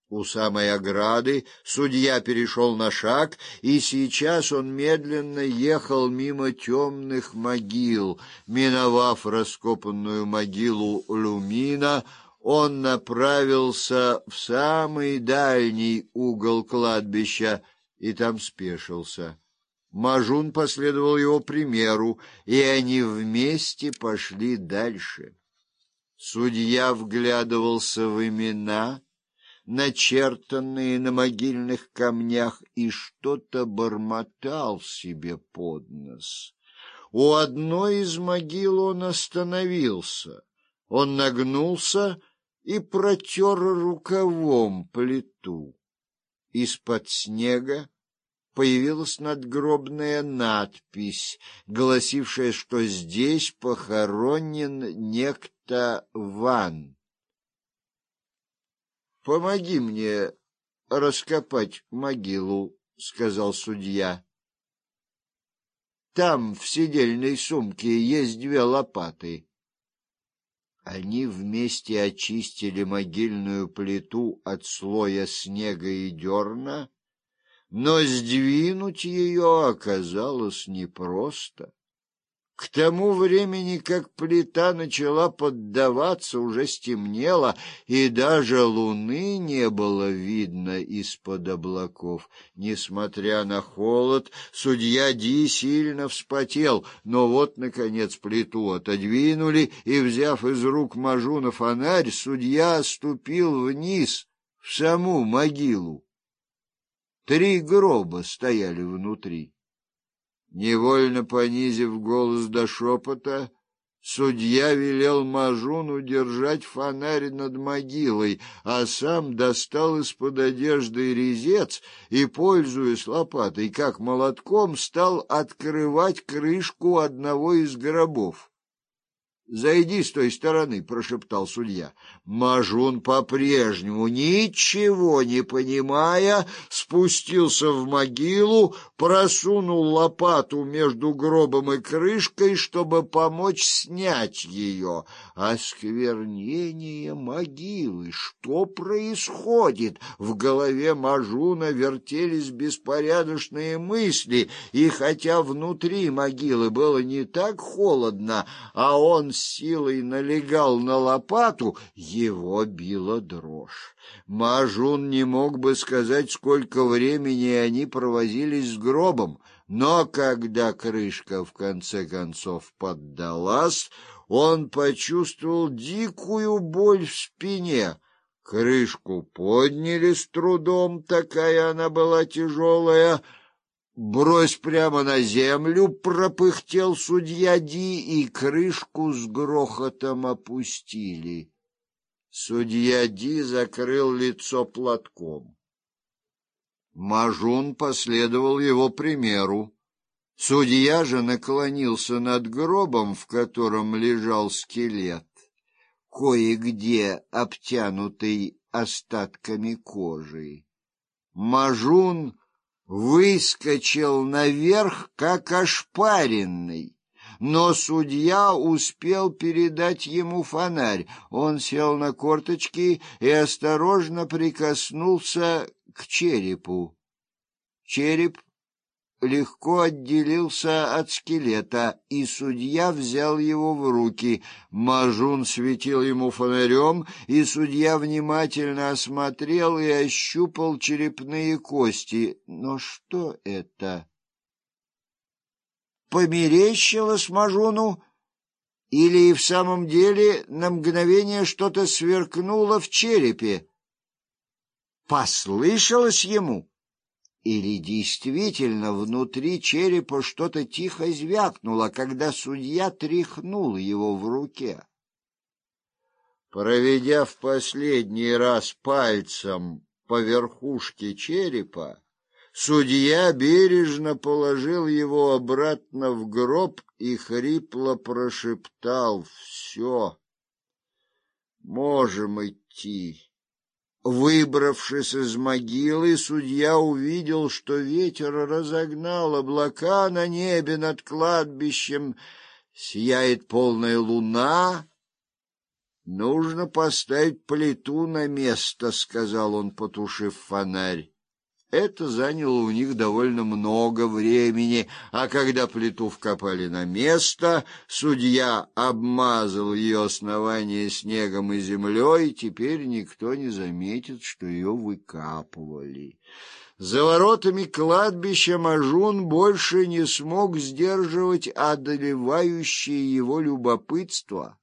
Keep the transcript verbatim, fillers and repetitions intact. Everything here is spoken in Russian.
У самой ограды судья перешел на шаг, и сейчас он медленно ехал мимо темных могил. Миновав раскопанную могилу Люмина, он направился в самый дальний угол кладбища и там спешился. Мажун последовал его примеру, и они вместе пошли дальше. Судья вглядывался в имена, начертанные на могильных камнях, и что-то бормотал себе под нос. У одной из могил он остановился. Он нагнулся и протер рукавом плиту. Из-под снега появилась надгробная надпись, гласившая, что здесь похоронен некто Ван. — Помоги мне раскопать могилу, — сказал судья. — Там в седельной сумке есть две лопаты. Они вместе очистили могильную плиту от слоя снега и дерна, но сдвинуть ее оказалось непросто. К тому времени, как плита начала поддаваться, уже стемнело, и даже луны не было видно из-под облаков. Несмотря на холод, судья Ди сильно вспотел, но вот, наконец, плиту отодвинули, и, взяв из рук Мажуна фонарь, судья ступил вниз, в саму могилу. Три гроба стояли внутри. Невольно понизив голос до шепота, судья велел Мажуну держать фонарь над могилой, а сам достал из-под одежды резец и, пользуясь лопатой как молотком, стал открывать крышку одного из гробов. — Зайди с той стороны, — прошептал судья. Мажун, по-прежнему ничего не понимая, спустился в могилу, просунул лопату между гробом и крышкой, чтобы помочь снять ее. Осквернение могилы! Что происходит? В голове Мажуна вертелись беспорядочные мысли, и хотя внутри могилы было не так холодно, а он с силой налегал на лопату, его била дрожь. Мажун не мог бы сказать, сколько времени они провозились с гробом, но когда крышка в конце концов поддалась, он почувствовал дикую боль в спине. Крышку подняли с трудом, такая она была тяжелая. «Брось прямо на землю!» — пропыхтел судья Ди, и крышку с грохотом опустили. Судья Ди закрыл лицо платком. Мажун последовал его примеру. Судья же наклонился над гробом, в котором лежал скелет, кое-где обтянутый остатками кожи. Мажун выскочил наверх, как ошпаренный, но судья успел передать ему фонарь. Он сел на корточки и осторожно прикоснулся к черепу. Череп легко отделился от скелета, и судья взял его в руки. Мажун светил ему фонарем, и судья внимательно осмотрел и ощупал черепные кости. Но что это? Померещилось Мажуну? Или и в самом деле на мгновение что-то сверкнуло в черепе? Послышалось ему? Или действительно внутри черепа что-то тихо звякнуло, когда судья тряхнул его в руке? Проведя в последний раз пальцем по верхушке черепа, судья бережно положил его обратно в гроб и хрипло прошептал: «Все, можем идти». Выбравшись из могилы, судья увидел, что ветер разогнал облака на небе над кладбищем, сияет полная луна, Нужно поставить плиту на место, — сказал он, потушив фонарь. Это заняло у них довольно много времени, а когда плиту вкопали на место, судья обмазал ее основание снегом и землей, и теперь никто не заметит, что ее выкапывали. За воротами кладбища Мажун больше не смог сдерживать одолевающее его любопытство.